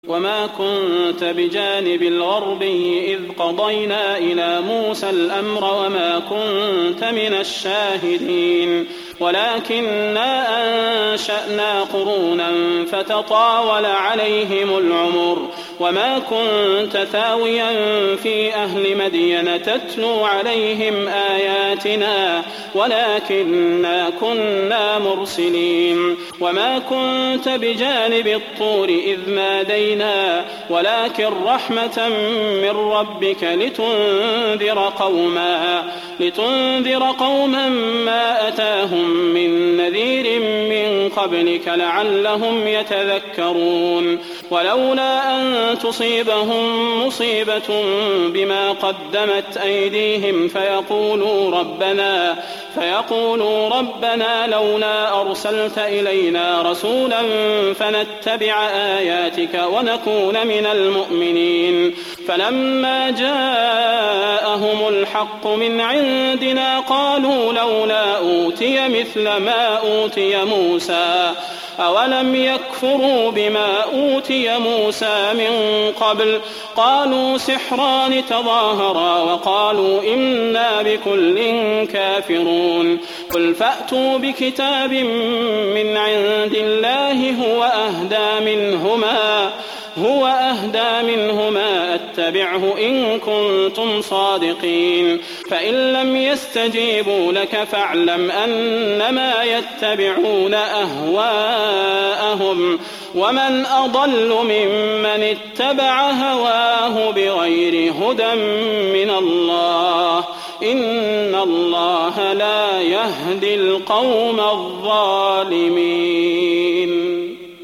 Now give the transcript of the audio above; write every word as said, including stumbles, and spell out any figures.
وما كنت بجانب الغربي إذ قضينا إلى موسى الأمر وما كنت من الشاهدين ولكننا أنشأنا قرونا فتطاول عليهم العمر وما كنت ثاويا في أهل مدين تتلو عليهم آياتنا ولكننا كنا مرسلين وما كنت بجانب الطور إذ نادينا ولكن رحمة من ربك لتنذر قوما لتنذر قوما ما أتاهم من نذير من قبلك لعلهم يتذكرون ولولا أن تصيبهم مصيبة بما قدمت أيديهم فيقولوا ربنا فيقولوا ربنا لولا أرسلت إلينا رسولا فنتبع آياتك ونكون من المؤمنين فلما جاءهم الحق من عندنا قالوا لولا أوتي مثل ما أوتي موسى أولم يكفروا بما أوتي موسى من قبل قالوا سحران تظاهرا وقالوا إنا بكل كافرون قل فأتوا بكتاب من عند الله هو أهدى منهما هو أهدى منهما أتبعه إن كنتم صادقين فإن لم يستجيبوا لك فاعلم أنما يتبعون أهواءهم ومن أضل ممن اتبع هواه بغير هدى من الله إن الله لا يهدي القوم الظالمين.